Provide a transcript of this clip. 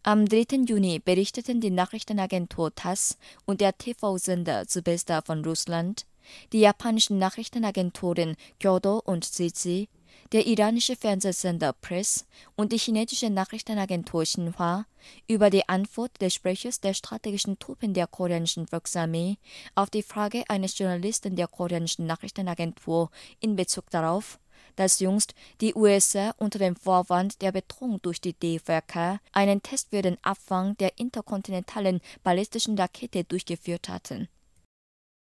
Am 3. Juni berichteten die Nachrichtenagentur TASS und der TV-Sender Zvezda von Russland, die japanischen Nachrichtenagenturen Kyodo und CG, der iranische Fernsehsender Press und die chinesische Nachrichtenagentur Xinhua über die Antwort des Sprechers der strategischen Truppen der koreanischen Volksarmee auf die Frage eines Journalisten der koreanischen Nachrichtenagentur in Bezug darauf, dass jüngst die USA unter dem Vorwand der Bedrohung durch die DVK einen Test für den Abfang der interkontinentalen ballistischen Rakete durchgeführt hatten.